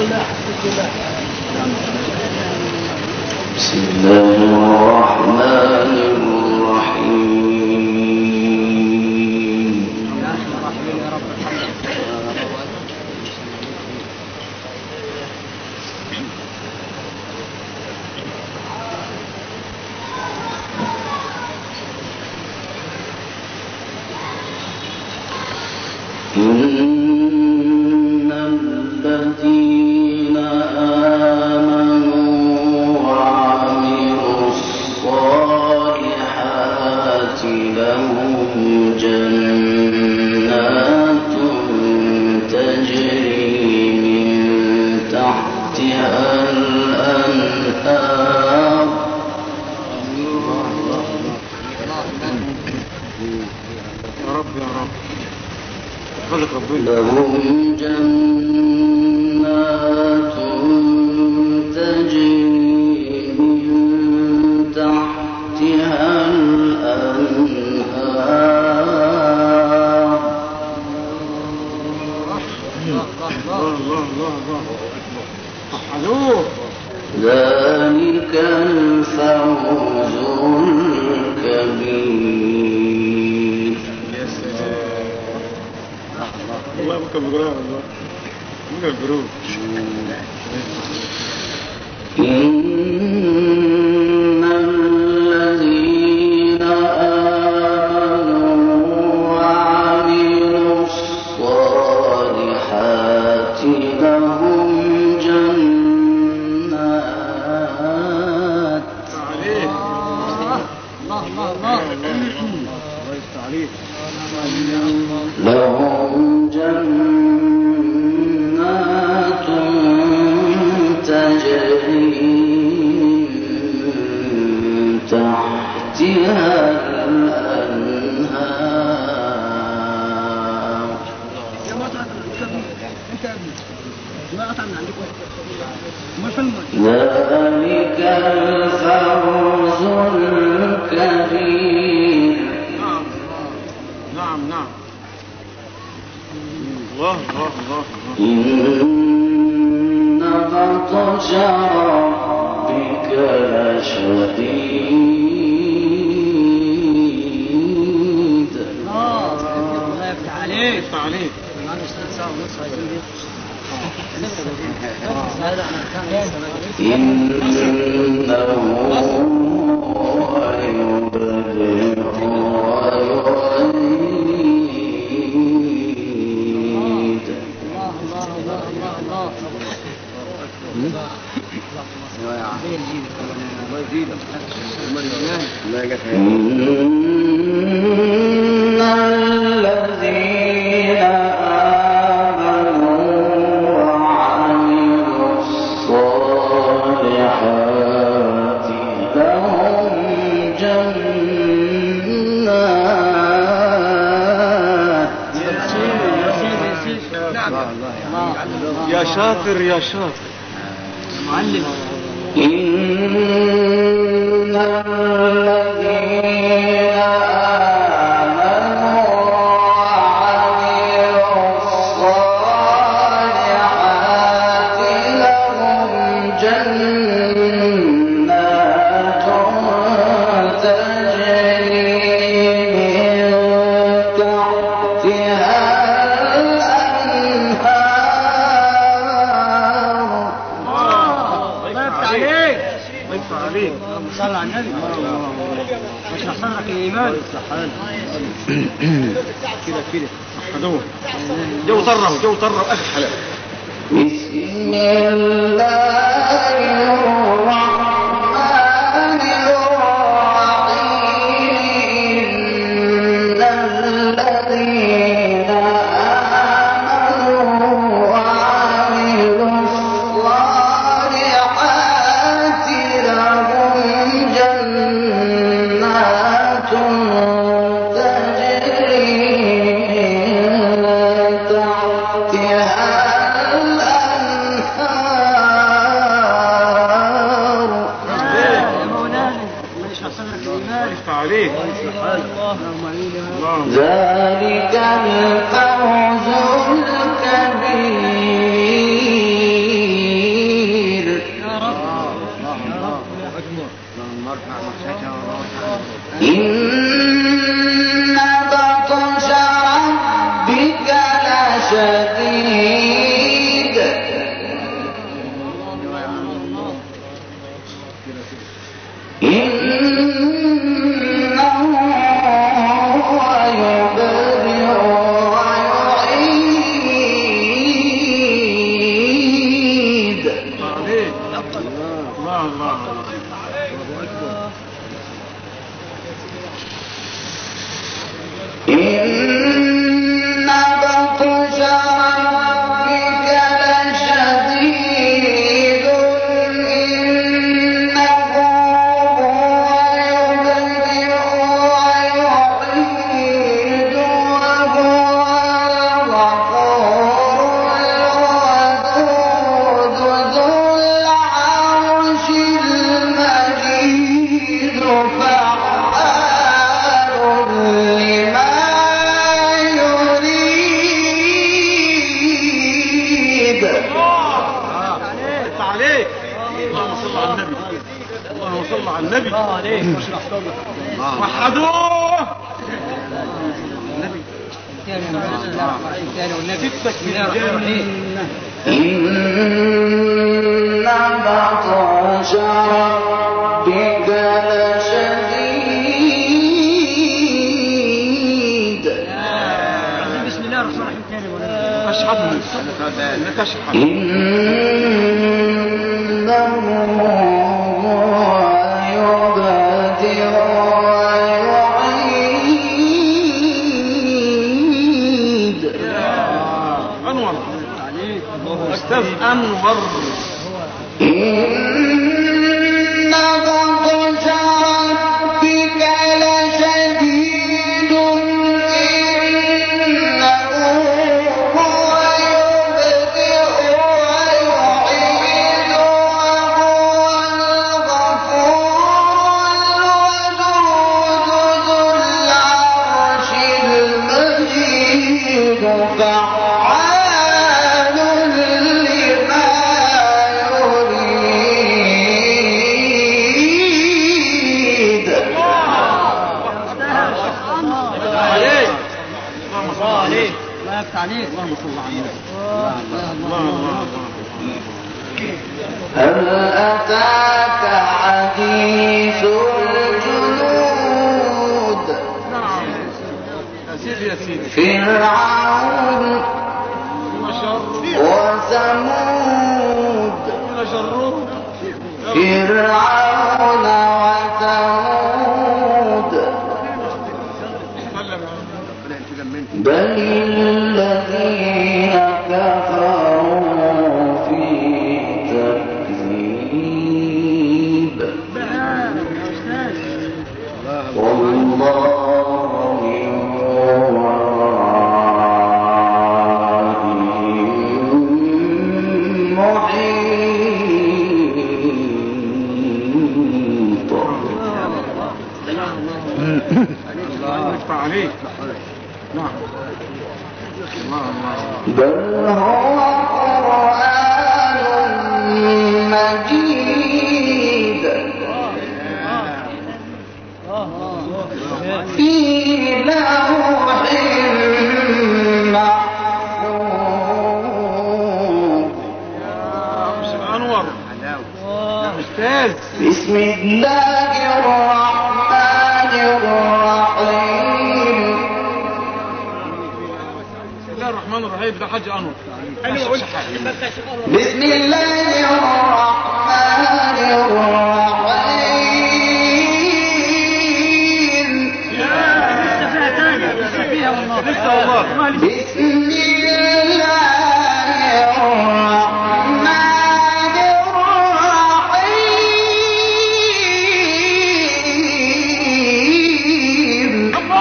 بسم الله الرحمن الرحيم. إن الذين آمنوا وعملوا الصالحات لهم جنات تجري من تحتها الأنهار لهم جنات تجري من تحتها الأنهار ذلك الفوز الكبير. الله ممكن بقرار الله ممكن بقرار. إن الذين آمنوا وعملوا الصالحات لهم جنات تجري من تحتها الأنهار ذلك الفوز الكبير. نعم الله إن بطش ربك لشديد. الله يفتح عليك. إنه هو يبدئ ويعيد. إن الذين آمنوا وعملوا الصالحات لهم جنات. يا شاطر معلم. إن الذين آمنوا وعملوا الصالحات لهم جنات تجري من تحتها صلى على النبي مش هصلك الإيمان كده صحدوه جو طره أخي حلال. بسم الله الرحمن الرحيم. إن الذين آمنوا وعملوا الصالحات لهم جنات تجري من تحتها ذلك الفوز الكبير. الله. إن بطش ربك لشديد إنه هو يبدئ ويعيد وهو الغفور الودود ذو العرش المجيد فعال لما يريد. عليك. اللهم صل على النبي. اللهم صل على النبي. عليك. وحدوه. إن بطش ربك لشديد. بسم الله الرحمن الرحيم. اشحطني انك اشحط. إنه هو يبدئ ويعيد. انور. استاذ انور. إن بطش ربك لشديد إنه هو يبدئ ويعيد وهو الغفور الودود ذو العرش المجيد فعال لما يريد. عليك. اللهم صل عليك. الله يفتح عليك. اللهم صل على النبي. الله. هل أتاك حديث الجنود نعم. يا سيدي يا سيدي. فرعون ما شر وثمود ما شره. فرعون وثمود بل الذين كفروا في تكذيب والله من ورائهم محيط. الله يفتح عليك. نعم. الله. بل هو قرآن مجيد في لوح محفوظ. انور. استاذ. بسم الله الرحمن الرحيم. بسم الله الرحمن الرحيم. ده حاج انور. بسم الله الرحمن الرحيم. لسه والله. بسم الله الرحمن الرحيم.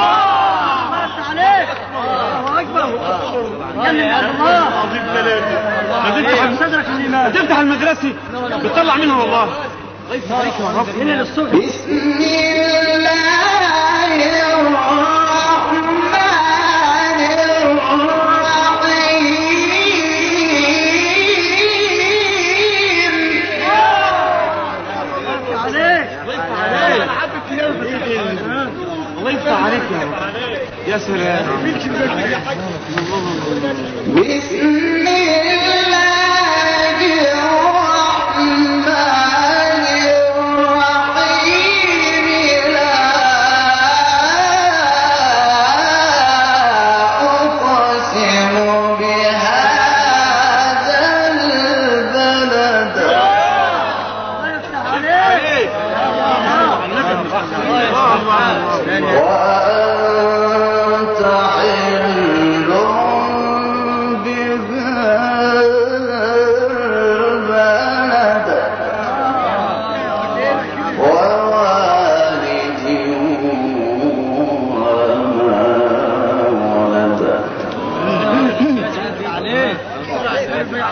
عظيم ثلاثة. هتفتح المدرسة بتطلع منها والله. بسم الله الرحمن الرحيم. الله يفتح عليك يا رب. يا سلام. بسم الله الرحمن الرحيم. لا أقسم بهذا البلد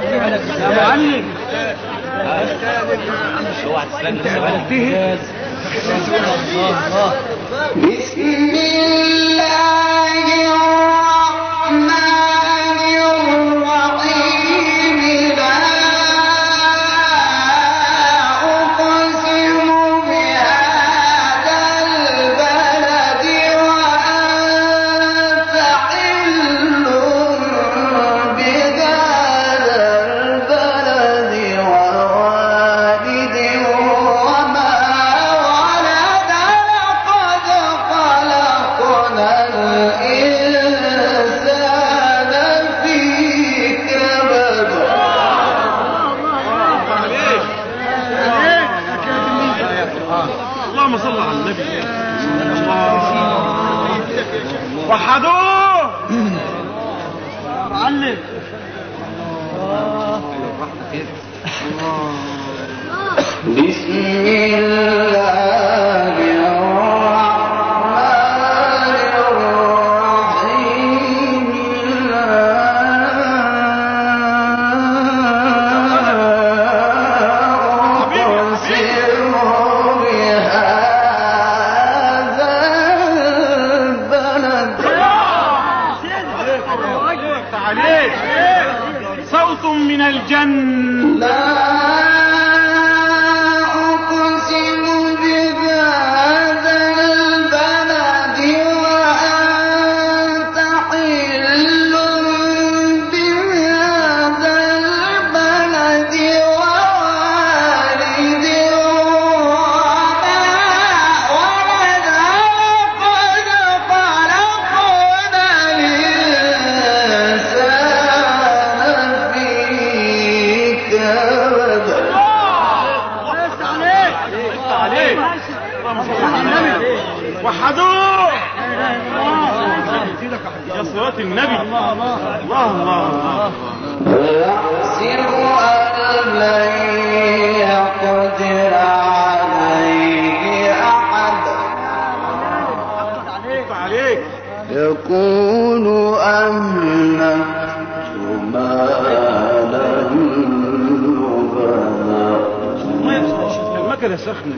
يا معلم اوعى تسلم بسم الله الرحمن الرحيم لا أقسم بهذا البلد وأنت حل بهذا البلد ووالد وما ولد لقد خلقنا الإنسان في كبد اللهم صل على النبي وحدوه معلم بسم الله الرحمن الرحيم أقسم بهذا البلد عليك صوت من الجنة لا أقسم بهذا البلد وأنت حل بهذا البلد ووالد وما ولد لقد خلقنا الإنسان في كبد عليك اللهم صل على النبي وحدوه يا صلاة النبي الله الله الله ويحسب أن لن يقدر عليه أحد عليك يقول أهلكت مالا لبدا المكنة سخنة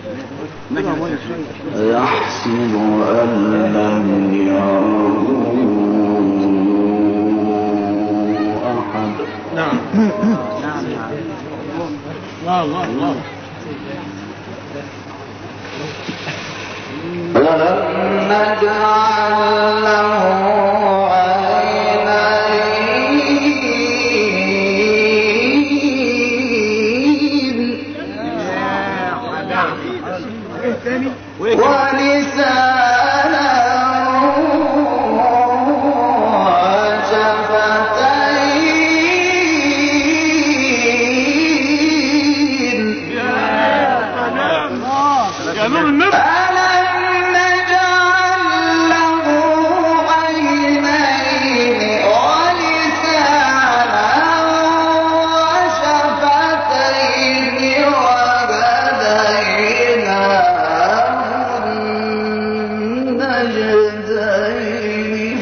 يحسب أن لم يره أحد نعم الله الله ولم نجعل له عينين ولسانا وشفتين يا نور النبي ألم نجعل له عينين ولسانا وشفتين وهديناه النجدين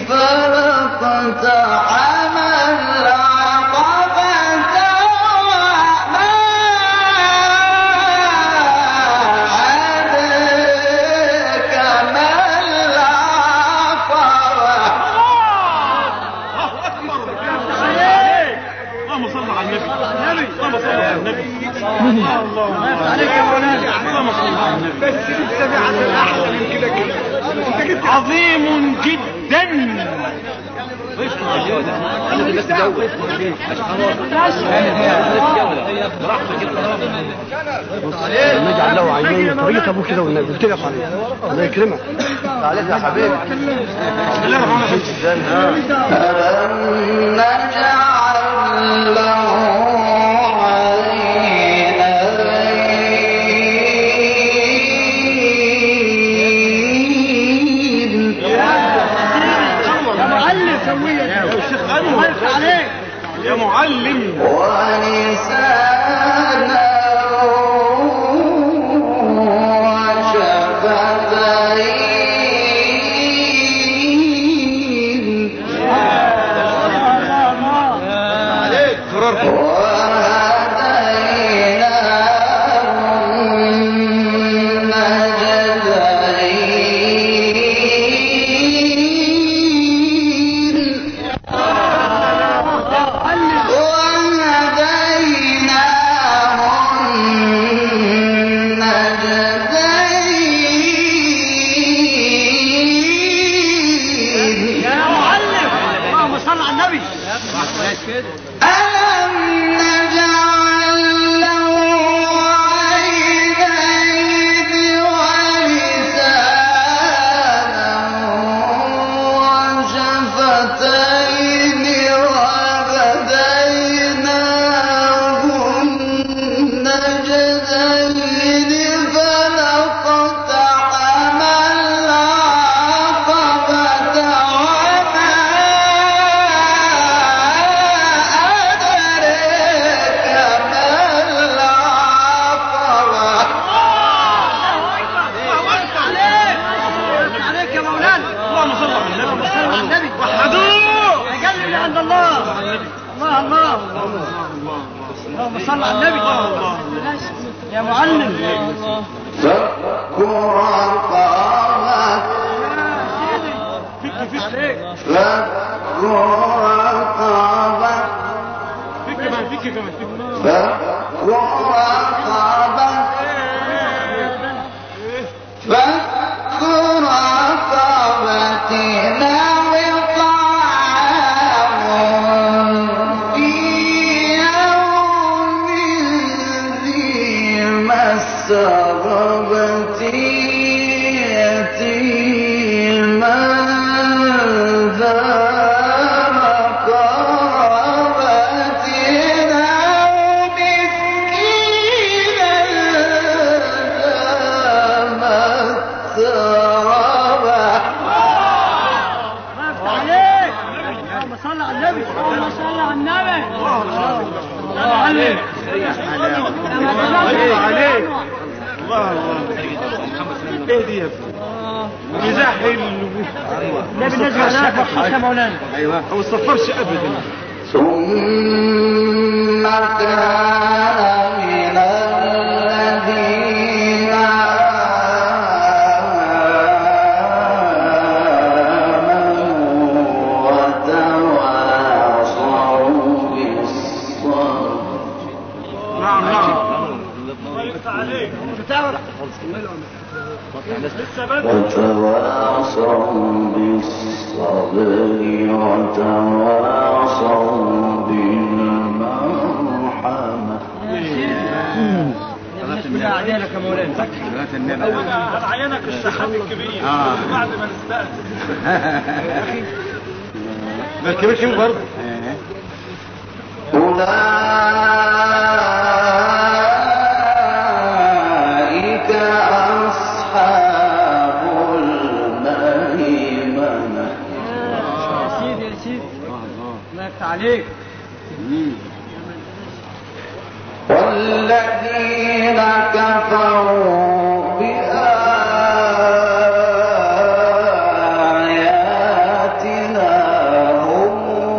فلقتحم العقبة وما أدرك ما العقبة اللهم صل على النبي اللهم صل على النبي اللهم عليك يا مولانا اللهم صل على النبي بس لسه بعد احلى من كده عظيم جدا نجعل له عينين طريقة ابوه كده والنبي قلت لك عليه الله يكرمك عليك يا حبيبي بسم الله الرحمن الرحيم ألم نجعل له عينين يا معلم سويا يا شيخ انور عليك يا معلم ولسانا وشفتين اللهم صل على النبي. يا معلم. فك رقبة فك فك رقبة فك كمان فك كمان فك رقبة فك رقبة أو إطعام في يوم ذي مسغبة يتيما ذا مقربة أو مسكينا ذا متربة. عليك. اللهم صل على النبي. اللهم صل على النبي. الله عليك. عليك. الله ايه دي يا ابني؟ مزاح ايه النبي نزل عليك مخصوص يا مولانا. ايوه هو ما صفرش ابدا. ثم كان من الذين آمنوا وتواصوا بالصبر نعم نعم. وتواصوا بالصبر وتواصوا بالمرحمة. الناس كلها عدالك يا مولانا. هنعينك الشحات الكبير بعد ما نستأذن. ده الكبير كبير برضه. أولئك أصحاب الميمنة. يا سيدي يا سيدي. الله يفتح عليك. والذين كفروا بآياتنا هم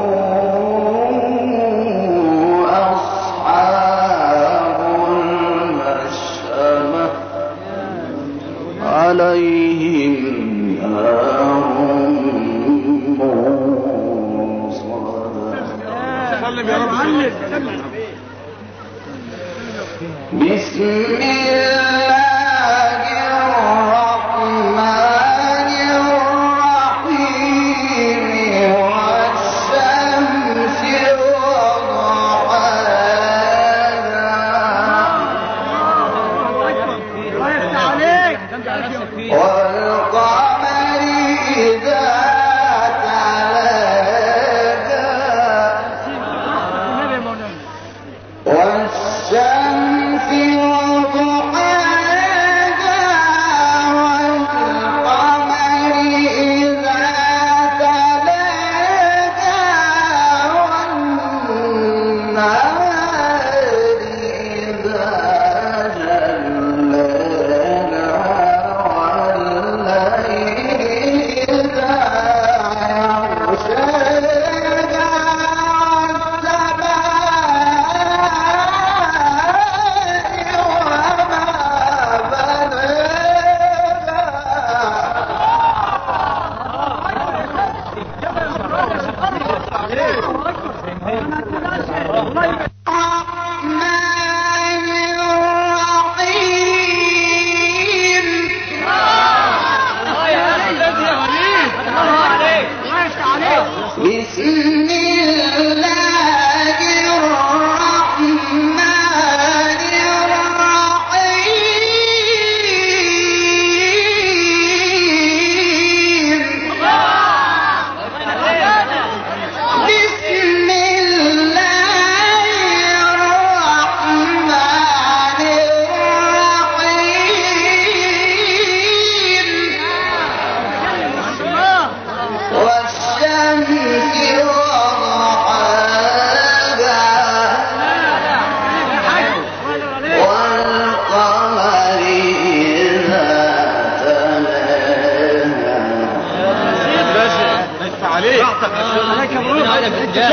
أصحاب المشأمة عليهم نار موصدة. سلم يا رب. بسم الله الرحمن الرحيم والشمس وضحاها الله يفتح عليك. والقمر إذا تلاها والشمس وضحاها والقمر إذا تلاها والنهار إذا جلاها والليل إذا يغشاها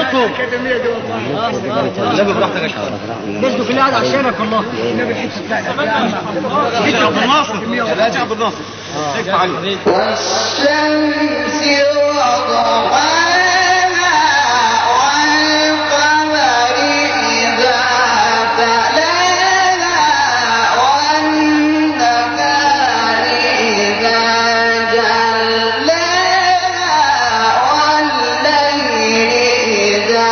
مصوم النبي براحتك يا شيخ جسده في القعده عشانك والله عبد الناصر يا عبد الناصر والشمس وضحاها والقمر إذا تلاها والنهار إذا جلاها والليل إذا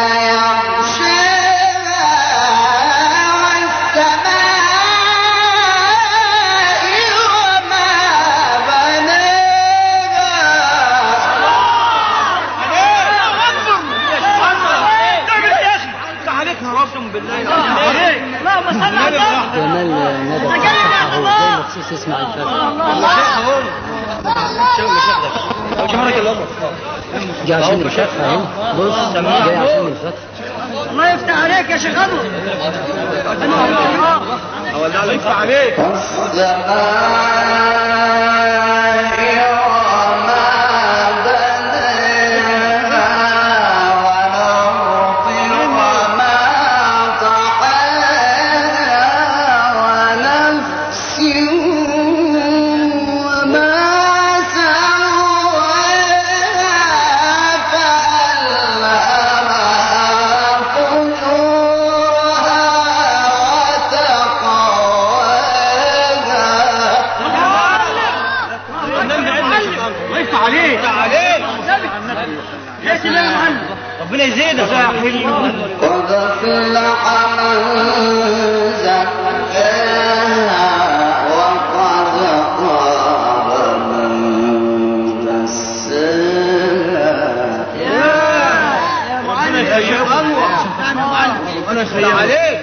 يغشاها والسماء وما اللهم صل على النبي جمال ندى فتحه زي مخصوص يسمع الفاتحة جاي عشان الفتحة اهي بص جاي عشان الفتحة الله يفتح عليك يا شيخ انور الله يفتح عليك ربنا يزيدك يا حلو قد أفلح من زكاها وقد خاب من دساها ربنا يخير ربنا يخير عليك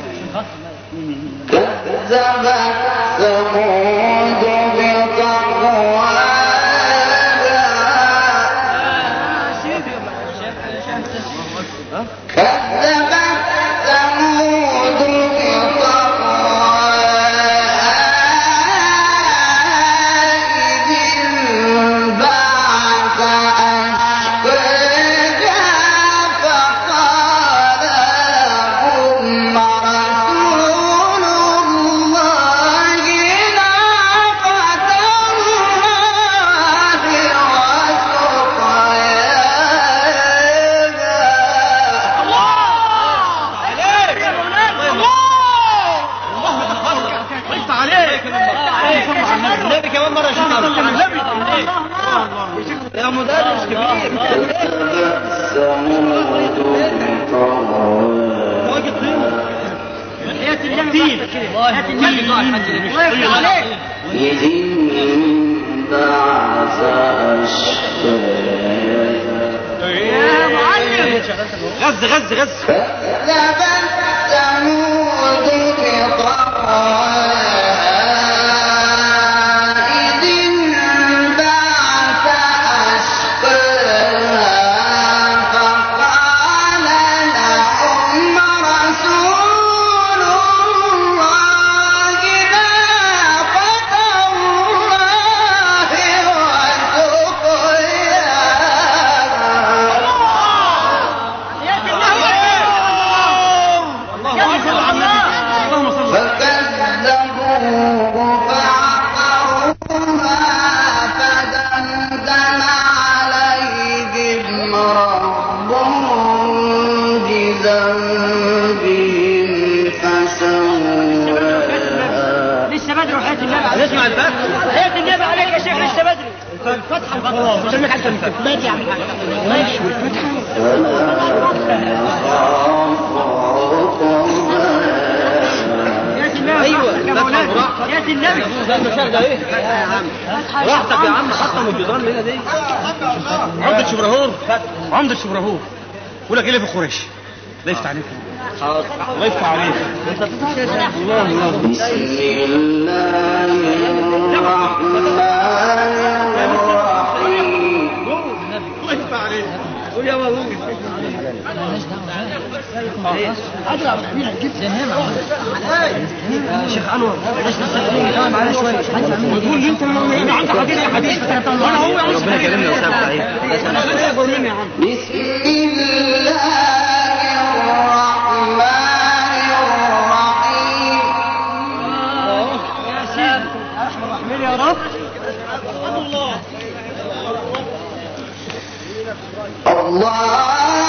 كذبت ثمود بطغواها كذبت ثمود بطغواها إذ انبعث أشقاها فقال لهم رسول الله ناقة الله النبي كمان مرة شفنا النبي يا مدرس كبير حياة النبي حياة النبي الله يفتح عليك إذ انبعث أشقاها يا معلم غز كذبت ثمود بطغواها إذ انبعث أشقاها فقال لهم رسول الله ناقة الله وسقياها فكذبوه فعقروها فدمدم عليهم ربهم بذنبهم فسواها لسه بدري وحياة النبي عليك نسمع الفتح حياة النبي عليك يا شيخ لسه بدري الفتحة مش هنك حتى ماشي يا عم ماشي والفتحة ايوه يا النبي المشاهدة ايه راحتك يا عم حطم الجدران اللي هنا دي عمدة شبرهور عمدة شبرهور يقول لك ايه اللي في قريش لا يفتح عليك الله يفتح عليك بسم الله الرحمن الرحيم الله يفتح عليك قول يا والله شيخ انور ليش نسال معانا شويه تقول لي انت انا عندي حديث وانا هو ربنا يكرمنا وسام سعيد اكبر مني يا عم. بسم الله الرحمن الرحيم. يا سيدي يا ارحم الراحمين يا رب. الله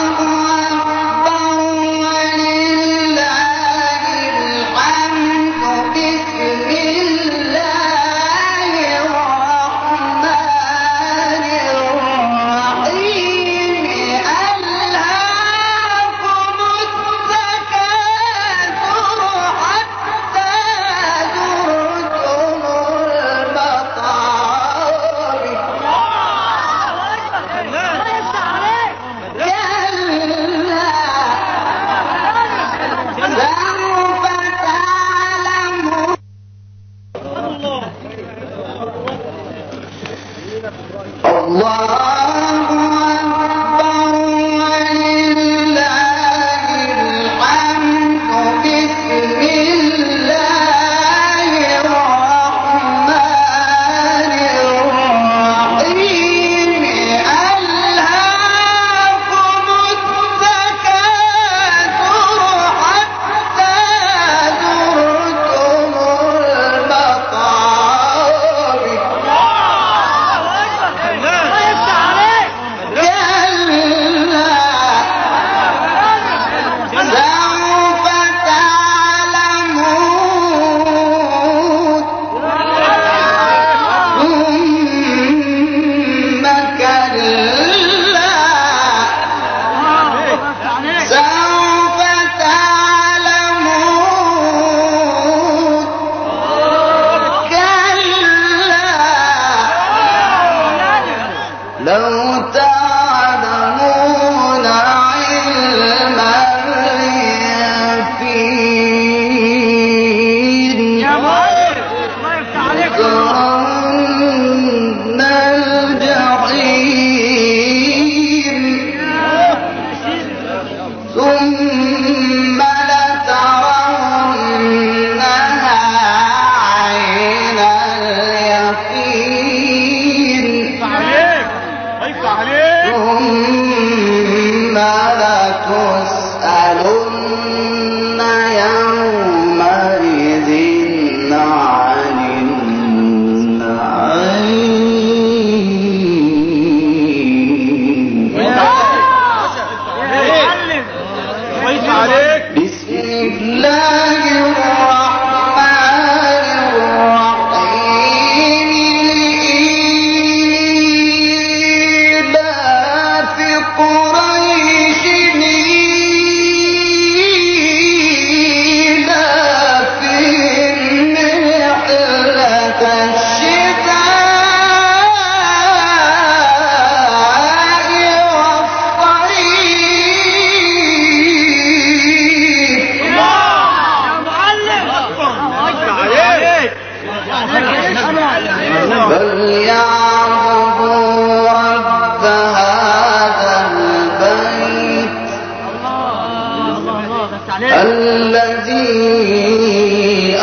الذي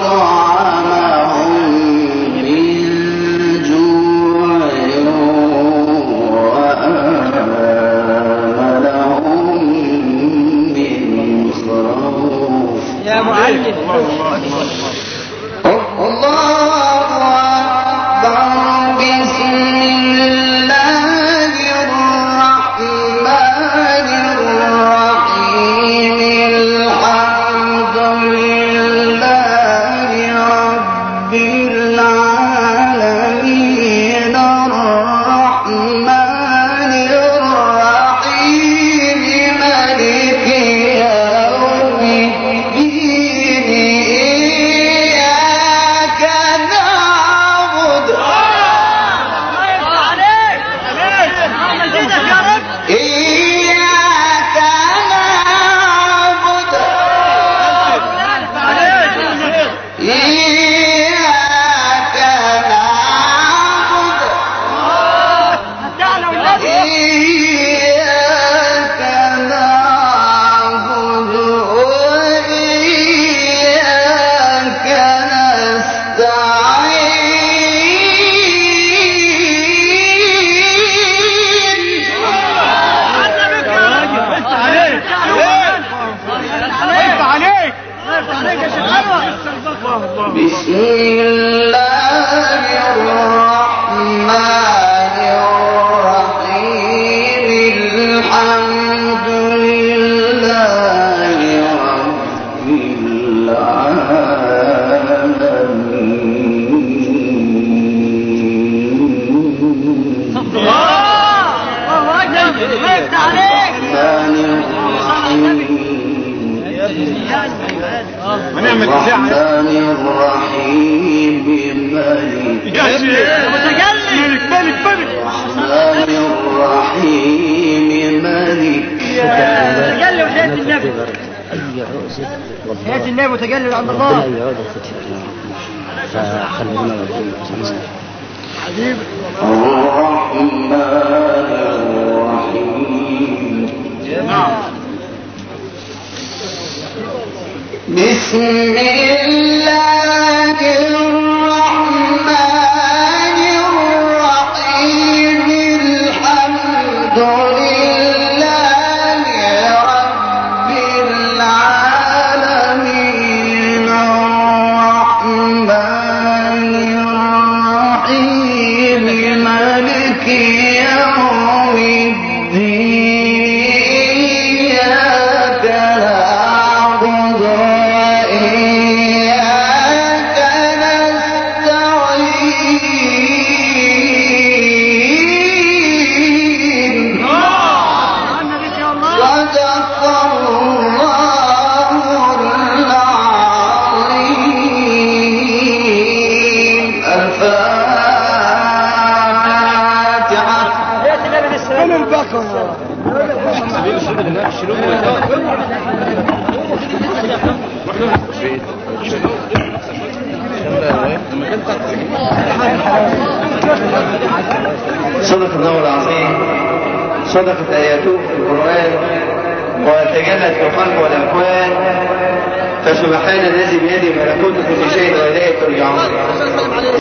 أطعمهم من جوع وآمنهم من خوف. يا معلم الله أكبر. بسم الله الرحمن الرحيم. الحمد لله رب العالمين الرحمن الرحيم مالك يوم الدين. إياك بسم الله الرحمن الرحيم الحمد لله رب العالمين الرحمن الرحيم مالك يا شيخ ملك ملك ملك الرحمن الرحيم مالك متجلي وحياة النبي حياة النبي متجلي عند الله الرحمن الرحيم بسم الله الرحمن الرحيم الحمد لله رب العالمين الرحمن الرحيم مالك يوم الدين صدق الله العظيم، صدقت آياته في القرآن وتجلت في الخلق والأكوان، فسبحان الذي بيده ملكوت كل شيء وإليه ترجعون.